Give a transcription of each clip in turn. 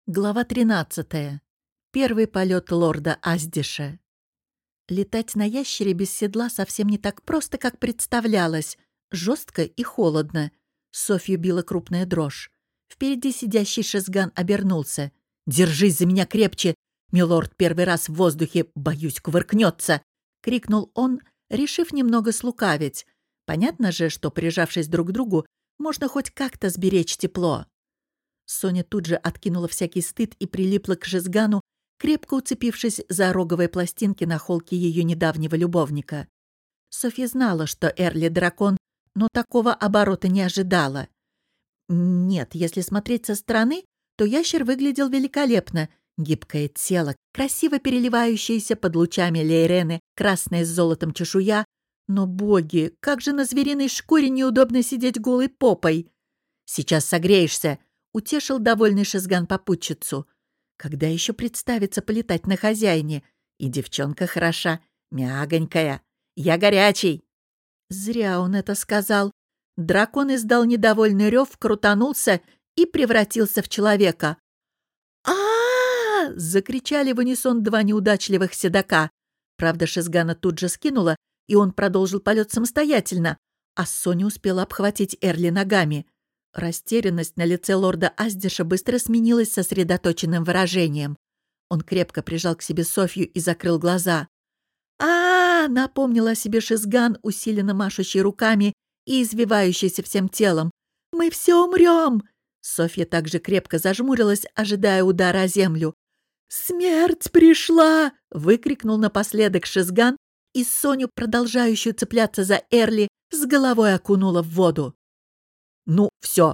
Глава 13. Первый полет лорда Аздиша. Летать на ящере без седла совсем не так просто, как представлялось. Жестко и холодно. Софью била крупная дрожь. Впереди сидящий Шезган обернулся. «Держись за меня крепче! Милорд первый раз в воздухе, боюсь, кувыркнется!» — крикнул он, решив немного слукавить. Понятно же, что, прижавшись друг к другу, можно хоть как-то сберечь тепло. Соня тут же откинула всякий стыд и прилипла к Шезгану, крепко уцепившись за роговые пластинки на холке ее недавнего любовника. Софья знала, что Эрли дракон, но такого оборота не ожидала. Нет, если смотреть со стороны, то ящер выглядел великолепно. Гибкое тело, красиво переливающееся под лучами лейрены, красная с золотом чешуя. Но, боги, как же на звериной шкуре неудобно сидеть голой попой! «Сейчас согреешься!» — утешил довольный Шезган попутчицу. «Когда еще представится полетать на хозяине? И девчонка хороша, мягонькая. Я горячий!» Зря он это сказал. Дракон издал недовольный рев, крутанулся и превратился в человека. Закричали в унисон два неудачливых седока. Правда, Шезгана тут же скинула, и он продолжил полет самостоятельно, а Соня успела обхватить Эрли ногами. Растерянность на лице лорда Аздиша быстро сменилась сосредоточенным выражением. Он крепко прижал к себе Софью и закрыл глаза. Напомнил о себе Шезган, усиленно машущий руками и извивающийся всем телом. «Мы все умрем!» Софья также крепко зажмурилась, ожидая удара о землю. «Смерть пришла!» — выкрикнул напоследок Шезган, и Соню, продолжающую цепляться за Эрли, с головой окунула в воду. «Ну, все!»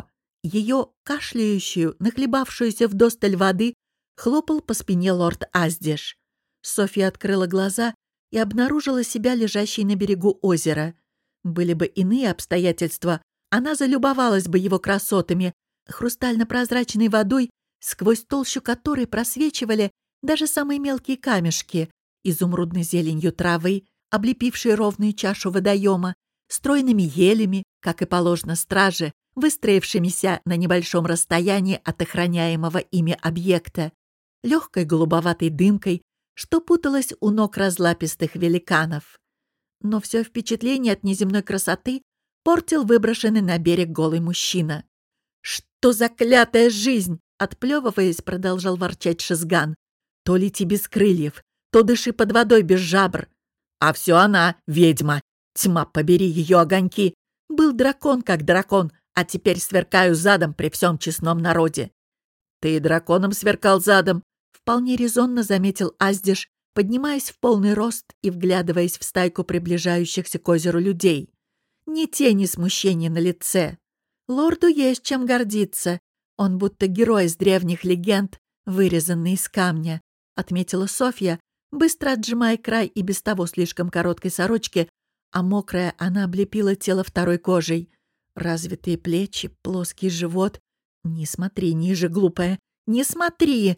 Ее кашляющую, нахлебавшуюся вдосталь воды, хлопал по спине лорд Аздиш. Софья открыла глаза и обнаружила себя лежащей на берегу озера. Были бы иные обстоятельства, она залюбовалась бы его красотами, хрустально-прозрачной водой, сквозь толщу которой просвечивали даже самые мелкие камешки, изумрудной зеленью травы, облепившей ровную чашу водоема, стройными елями, как и положено страже, выстроившимися на небольшом расстоянии от охраняемого ими объекта, легкой голубоватой дымкой, что путалось у ног разлапистых великанов. Но все впечатление от неземной красоты портил выброшенный на берег голый мужчина. «Что за клятая жизнь!» — отплевываясь, продолжал ворчать Шезган. «То лети без крыльев, то дыши под водой без жабр. А все она, ведьма! Тьма, побери ее огоньки! Был дракон как дракон, а теперь сверкаю задом при всем честном народе». «Ты и драконом сверкал задом», — вполне резонно заметил Аздиш, поднимаясь в полный рост и вглядываясь в стайку приближающихся к озеру людей. Ни тени смущения на лице. Лорду есть чем гордиться. Он будто герой из древних легенд, вырезанный из камня, отметила Софья, быстро отжимая край и без того слишком короткой сорочки, а мокрая она облепила тело второй кожей. Развитые плечи, плоский живот. Не смотри ниже, глупая, не смотри!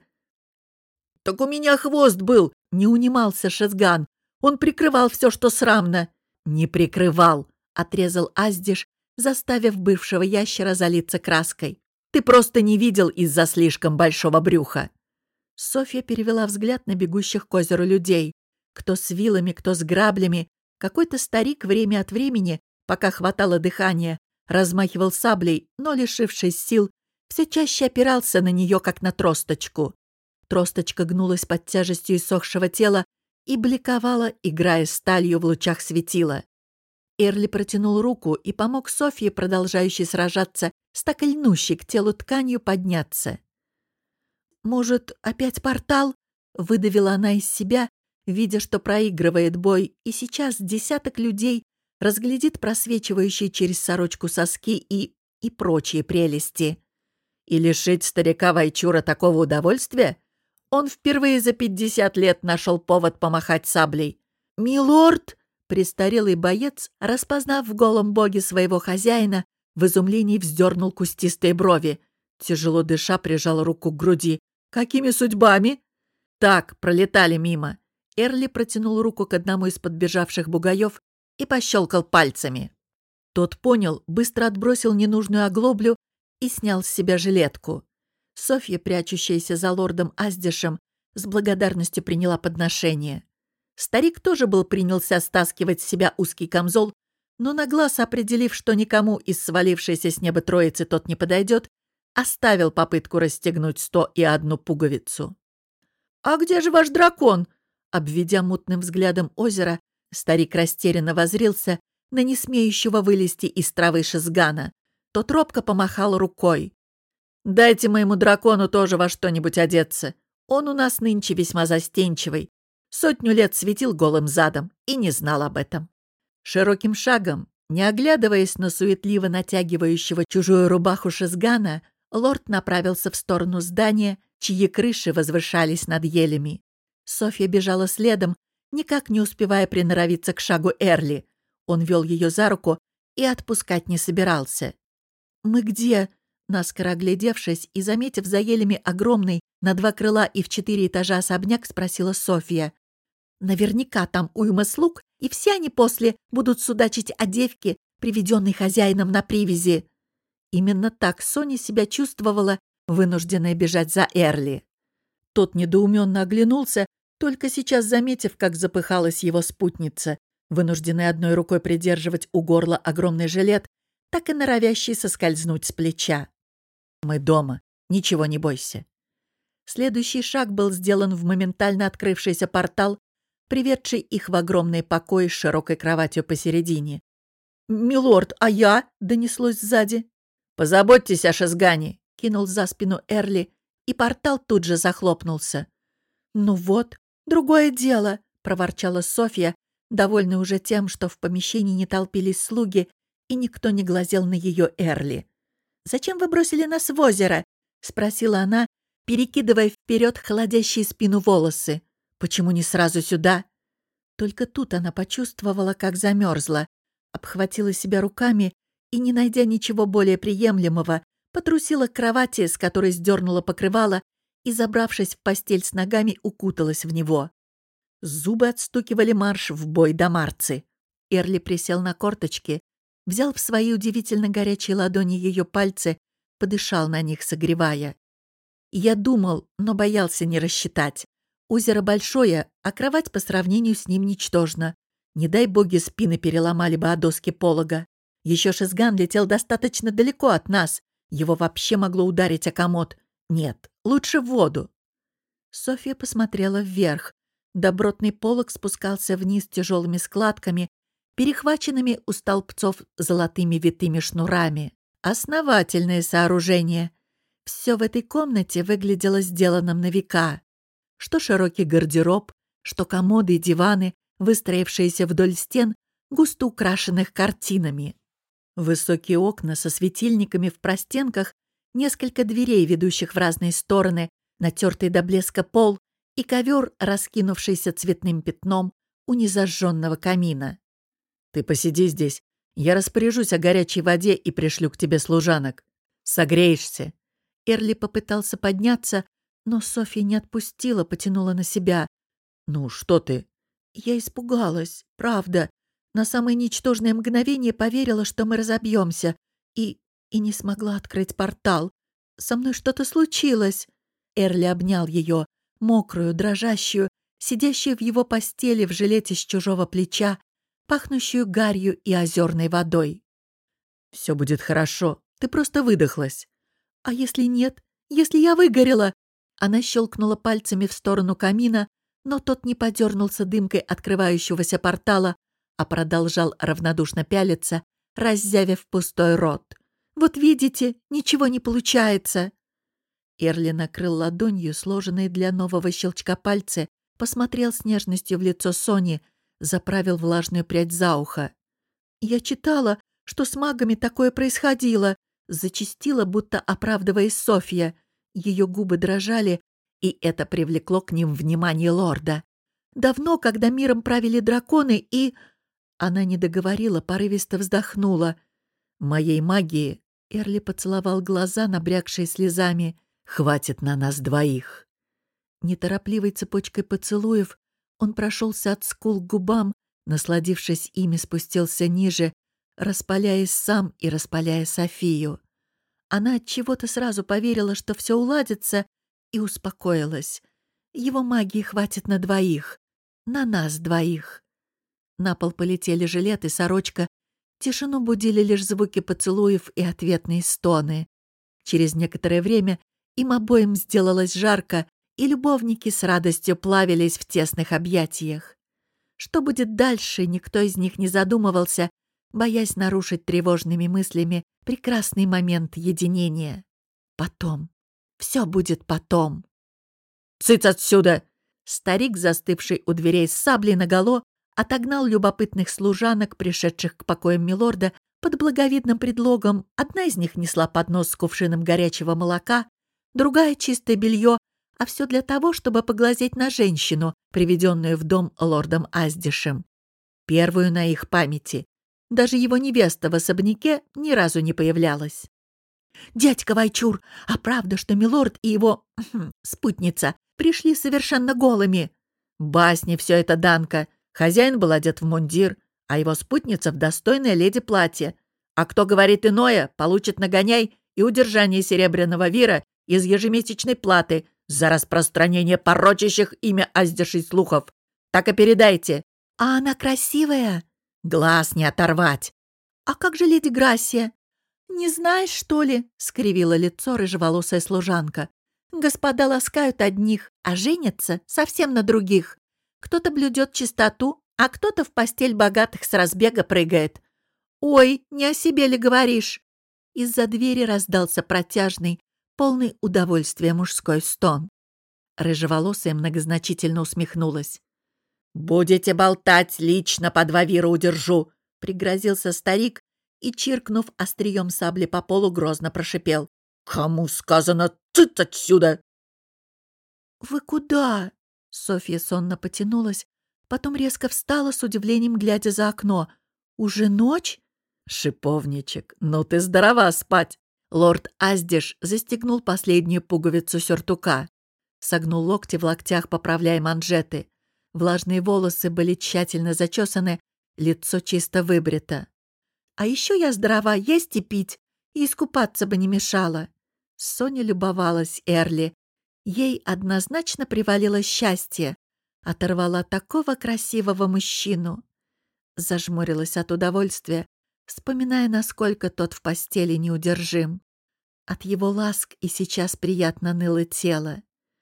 «Так у меня хвост был!» — не унимался Шезган. «Он прикрывал все, что срамно!» «Не прикрывал!» — отрезал Аздиш, заставив бывшего ящера залиться краской. «Ты просто не видел из-за слишком большого брюха!» Софья перевела взгляд на бегущих к озеру людей. Кто с вилами, кто с граблями. Какой-то старик время от времени, пока хватало дыхания, размахивал саблей, но, лишившись сил, все чаще опирался на нее, как на тросточку. Тросточка гнулась под тяжестью иссохшего тела и бликовала, играя сталью в лучах светила. Эрли протянул руку и помог Софье, продолжающей сражаться, с так льнущей к телу тканью, подняться. «Может, опять портал?» — выдавила она из себя, видя, что проигрывает бой, и сейчас десяток людей разглядит просвечивающие через сорочку соски и прочие прелести. И лишить старика Вайчура такого удовольствия? Он впервые за 50 лет нашел повод помахать саблей. «Милорд!» — престарелый боец, распознав в голом боге своего хозяина, в изумлении вздернул кустистые брови. Тяжело дыша, прижал руку к груди. «Какими судьбами?» «Так, пролетали мимо». Эрли протянул руку к одному из подбежавших бугаев и пощелкал пальцами. Тот понял, быстро отбросил ненужную оглоблю и снял с себя жилетку. Софья, прячущаяся за лордом Аздишем, с благодарностью приняла подношение. Старик тоже принялся стаскивать с себя узкий камзол, но на глаз, определив, что никому из свалившейся с неба троицы тот не подойдет, оставил попытку расстегнуть 101 пуговицу. «А где же ваш дракон?» Обведя мутным взглядом озеро, старик растерянно воззрился на несмеющего вылезти из травы Шизгана. Тот робко помахал рукой. «Дайте моему дракону тоже во что-нибудь одеться. Он у нас нынче весьма застенчивый. 100 лет светил голым задом и не знал об этом». Широким шагом, не оглядываясь на суетливо натягивающего чужую рубаху Шизгана, лорд направился в сторону здания, чьи крыши возвышались над елями. Софья бежала следом, никак не успевая приноровиться к шагу Эрли. Он вел ее за руку и отпускать не собирался. «Мы где?» Наскоро оглядевшись и заметив за елями огромный на 2 крыла и в 4 этажа особняк, спросила Софья. «Наверняка там уйма слуг, и все они после будут судачить о девке, приведенной хозяином на привязи». Именно так Соня себя чувствовала, вынужденная бежать за Эрли. Тот недоуменно оглянулся, только сейчас заметив, как запыхалась его спутница, вынужденная одной рукой придерживать у горла огромный жилет, так и норовящий соскользнуть с плеча. «Мы дома. Ничего не бойся». Следующий шаг был сделан в моментально открывшийся портал, приведший их в огромный покой с широкой кроватью посередине. «Милорд, а я?» — донеслось сзади. «Позаботьтесь о Шизгане», — кинул за спину Эрли, и портал тут же захлопнулся. «Ну вот, другое дело», — проворчала Софья, довольная уже тем, что в помещении не толпились слуги, и никто не глазел на ее Эрли. «Зачем вы бросили нас в озеро?» — спросила она, перекидывая вперед холодящие спину волосы. «Почему не сразу сюда?» Только тут она почувствовала, как замерзла, обхватила себя руками и, не найдя ничего более приемлемого, потрусила к кровати, с которой сдернула покрывало и, забравшись в постель с ногами, укуталась в него. Зубы отстукивали марш в бой до марцы. Эрли присел на корточки, взял в свои удивительно горячие ладони ее пальцы, подышал на них, согревая. Я думал, но боялся не рассчитать. Озеро большое, а кровать по сравнению с ним ничтожна. Не дай боги, спины переломали бы о доски полога. Еще Шизган летел достаточно далеко от нас. Его вообще могло ударить о комод. Нет, лучше в воду. Софья посмотрела вверх. Добротный полог спускался вниз тяжелыми складками, перехваченными у столбцов золотыми витыми шнурами. Основательное сооружение. Все в этой комнате выглядело сделанным на века. Что широкий гардероб, что комоды и диваны, выстроившиеся вдоль стен, густо украшенных картинами. Высокие окна со светильниками в простенках, несколько дверей, ведущих в разные стороны, натертый до блеска пол и ковер, раскинувшийся цветным пятном у незажженного камина. «Ты посиди здесь. Я распоряжусь о горячей воде и пришлю к тебе служанок. Согреешься». Эрли попытался подняться, но Софья не отпустила, потянула на себя. «Ну, что ты?» Я испугалась, правда. На самое ничтожное мгновение поверила, что мы разобьемся, и не смогла открыть портал. Со мной что-то случилось. Эрли обнял ее, мокрую, дрожащую, сидящую в его постели в жилете с чужого плеча, пахнущую гарью и озерной водой. «Все будет хорошо, ты просто выдохлась». «А если нет? Если я выгорела?» Она щелкнула пальцами в сторону камина, но тот не подернулся дымкой открывающегося портала, а продолжал равнодушно пялиться, раззявив пустой рот. «Вот видите, ничего не получается!» Эрли накрыл ладонью сложенные для нового щелчка пальцы, посмотрел с нежностью в лицо Сони, заправил влажную прядь за ухо. «Я читала, что с магами такое происходило», зачастила, будто оправдываясь Софья. Ее губы дрожали, и это привлекло к ним внимание лорда. «Давно, когда миром правили драконы, и...» Она не договорила, порывисто вздохнула. «Моей магии...» Эрли поцеловал глаза, набрякшие слезами. «Хватит на нас двоих». Неторопливой цепочкой поцелуев он прошелся от скул к губам, насладившись ими, спустился ниже, распаляясь сам и распаляя Софию. Она от чего-то сразу поверила, что все уладится, и успокоилась. Его магии хватит на двоих. На нас двоих. На пол полетели жилет и сорочка. Тишину будили лишь звуки поцелуев и ответные стоны. Через некоторое время им обоим сделалось жарко, и любовники с радостью плавились в тесных объятиях. Что будет дальше, никто из них не задумывался, боясь нарушить тревожными мыслями прекрасный момент единения. Потом. Все будет потом. «Цыц отсюда!» Старик, застывший у дверей с саблей наголо, отогнал любопытных служанок, пришедших к покоям милорда, под благовидным предлогом. Одна из них несла поднос с кувшином горячего молока, другая — чистое белье, а все для того, чтобы поглазеть на женщину, приведенную в дом лордом Аздишем. Первую на их памяти. Даже его невеста в особняке ни разу не появлялась. «Дядька Вайчур, а правда, что милорд и его спутница пришли совершенно голыми?» «Басни все это, Данка. Хозяин был одет в мундир, а его спутница в достойное леди платье. А кто говорит иное, получит нагоняй и удержание серебряного вира из ежемесячной платы за распространение порочащих имя Аздишей слухов. Так и передайте». «А она красивая?» «Глаз не оторвать». «А как же леди Грассия?» «Не знаешь, что ли?» — скривила лицо рыжеволосая служанка. «Господа ласкают одних, а женятся совсем на других. Кто-то блюдет чистоту, а кто-то в постель богатых с разбега прыгает. Ой, не о себе ли говоришь?» Из-за двери раздался протяжный, полный удовольствия мужской стон. Рыжеволосая многозначительно усмехнулась. «Будете болтать, лично по 2 вира удержу!» — пригрозился старик и, чиркнув острием сабли по полу, грозно прошипел. «Кому сказано цыц отсюда?» «Вы куда?» — Софья сонно потянулась, потом резко встала с удивлением, глядя за окно. «Уже ночь?» «Шиповничек, ну ты здорова спать!» Лорд Аздиш застегнул последнюю пуговицу сюртука. Согнул локти в локтях, поправляя манжеты. Влажные волосы были тщательно зачесаны, лицо чисто выбрито. «А еще я здорова, есть и пить, и искупаться бы не мешало». Соня любовалась Эрли. Ей однозначно привалило счастье. Оторвала такого красивого мужчину. Зажмурилась от удовольствия, вспоминая, насколько тот в постели неудержим. От его ласк и сейчас приятно ныло тело.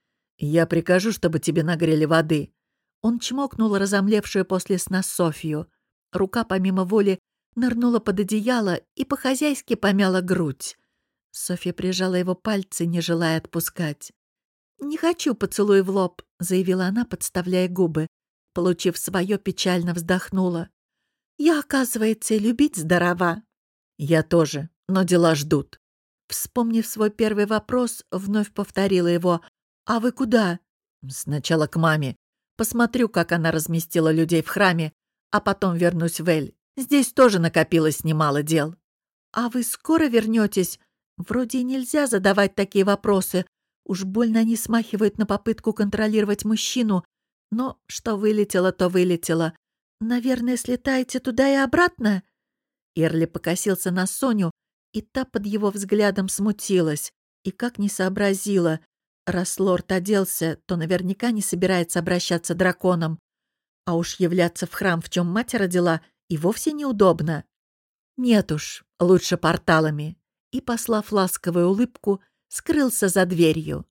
«Я прикажу, чтобы тебе нагрели воды». Он чмокнул разомлевшую после сна Софью. Рука помимо воли нырнула под одеяло и по-хозяйски помяла грудь. Софья прижала его пальцы, не желая отпускать. «Не хочу поцелуй в лоб», — заявила она, подставляя губы. Получив свое, печально вздохнула. «Я, оказывается, и любить здорова». «Я тоже, но дела ждут». Вспомнив свой первый вопрос, вновь повторила его. «А вы куда?» «Сначала к маме. Посмотрю, как она разместила людей в храме, а потом вернусь в Эль. Здесь тоже накопилось немало дел». «А вы скоро вернетесь? Вроде и нельзя задавать такие вопросы. Уж больно они смахивают на попытку контролировать мужчину. Но что вылетело, то вылетело. Наверное, слетаете туда и обратно?» Эрли покосился на Соню, и та под его взглядом смутилась. И как не сообразила. Раз лорд оделся, то наверняка не собирается обращаться драконом. А уж являться в храм, в чем мать родила, и вовсе неудобно. Нет уж, лучше порталами. И, послав ласковую улыбку, скрылся за дверью.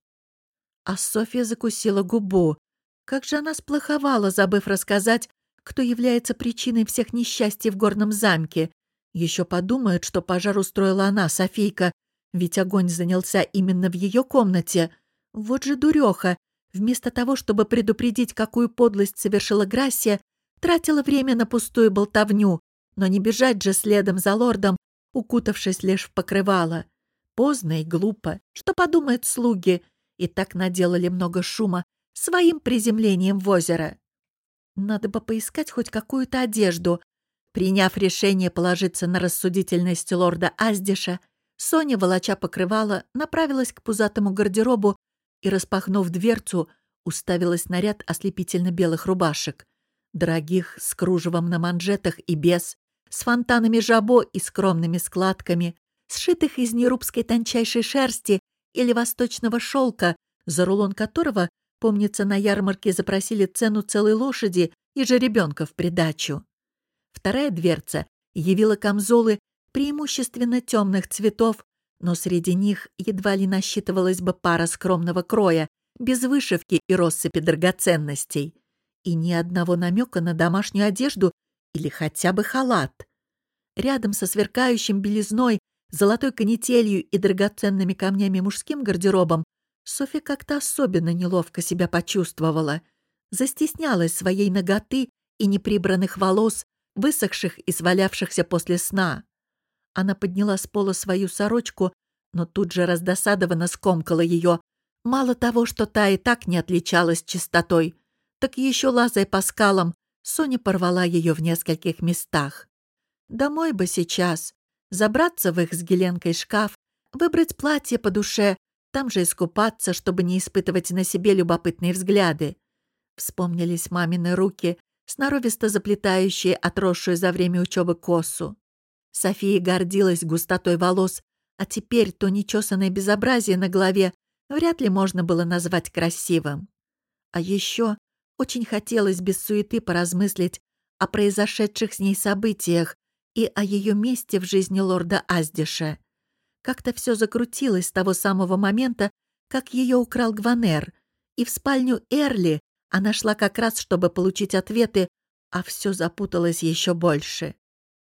А Софья закусила губу. Как же она сплоховала, забыв рассказать, кто является причиной всех несчастий в горном замке. Еще подумают, что пожар устроила она, Софийка, ведь огонь занялся именно в ее комнате. Вот же дуреха. Вместо того, чтобы предупредить, какую подлость совершила Грассия, тратила время на пустую болтовню. Но не бежать же следом за лордом, укутавшись лишь в покрывало. Поздно и глупо. Что подумают слуги? И так наделали много шума своим приземлением в озеро. Надо бы поискать хоть какую-то одежду. Приняв решение положиться на рассудительность лорда Аздиша, Соня, волоча покрывало, направилась к пузатому гардеробу и, распахнув дверцу, уставилась на ряд ослепительно-белых рубашек. Дорогих, с кружевом на манжетах и без, с фонтанами жабо и скромными складками, сшитых из нерубской тончайшей шерсти или восточного шелка, за рулон которого, помнится, на ярмарке запросили цену целой лошади и жеребенка в придачу. Вторая дверца явила камзолы преимущественно темных цветов, но среди них едва ли насчитывалась бы пара скромного кроя, без вышивки и россыпи драгоценностей, и ни одного намека на домашнюю одежду или хотя бы халат. Рядом со сверкающим белизной, золотой канителью и драгоценными камнями мужским гардеробом Софья как-то особенно неловко себя почувствовала, застеснялась своей наготы и неприбранных волос, высохших и свалявшихся после сна. Она подняла с пола свою сорочку, но тут же раздосадованно скомкала ее. Мало того, что та и так не отличалась чистотой, так еще лазая по скалам, Соня порвала ее в нескольких местах. Домой бы сейчас, забраться в их с Геленкой шкаф, выбрать платье по душе, там же искупаться, чтобы не испытывать на себе любопытные взгляды. Вспомнились мамины руки, сноровисто заплетающие отросшую за время учебы косу. София гордилась густотой волос, а теперь то нечесанное безобразие на голове вряд ли можно было назвать красивым. А еще очень хотелось без суеты поразмыслить о произошедших с ней событиях и о ее месте в жизни лорда Аздиша. Как-то все закрутилось с того самого момента, как ее украл Гванер, и в спальню Эрли она шла как раз, чтобы получить ответы, а все запуталось еще больше.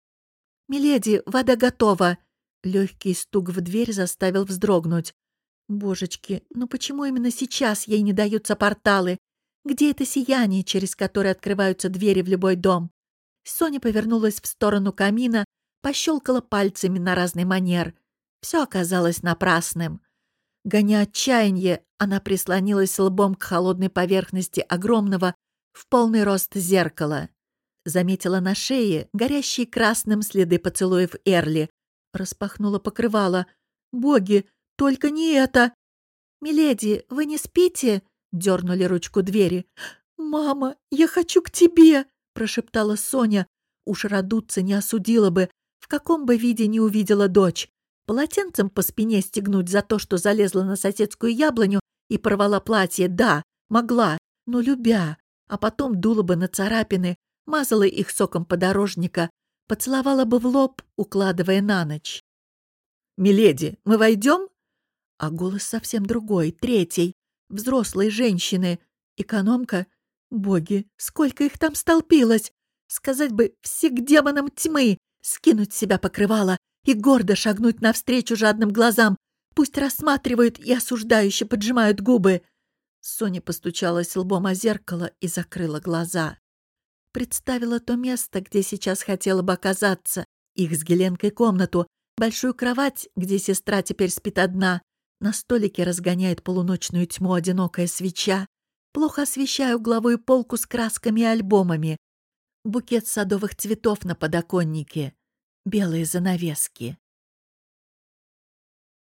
«Миледи, вода готова!» Легкий стук в дверь заставил вздрогнуть. Божечки, ну почему именно сейчас ей не даются порталы? Где это сияние, через которое открываются двери в любой дом? Соня повернулась в сторону камина, пощелкала пальцами на разный манер. Все оказалось напрасным. Гоня отчаяние, она прислонилась лбом к холодной поверхности огромного, в полный рост зеркала. Заметила на шее горящие красным следы поцелуев Эрли. Распахнула покрывало. «Боги, только не это!» «Миледи, вы не спите?» — дернули ручку двери. «Мама, я хочу к тебе!» — прошептала Соня. Уж Радуца не осудила бы, в каком бы виде не увидела дочь. Полотенцем по спине стегнуть за то, что залезла на соседскую яблоню и порвала платье, да, могла, но любя, а потом дула бы на царапины, мазала их соком подорожника, поцеловала бы в лоб, укладывая на ночь. «Миледи, мы войдем?» А голос совсем другой, третий, взрослой женщины. Экономка? Боги, сколько их там столпилось! Сказать бы, все к демонам тьмы, скинуть с себя покрывало и гордо шагнуть навстречу жадным глазам. Пусть рассматривают и осуждающе поджимают губы. Соня постучалась лбом о зеркало и закрыла глаза. Представила то место, где сейчас хотела бы оказаться, их с Геленкой комнату, большую кровать, где сестра теперь спит одна. На столике разгоняет полуночную тьму одинокая свеча. Плохо освещаю угловую полку с красками и альбомами. Букет садовых цветов на подоконнике. Белые занавески.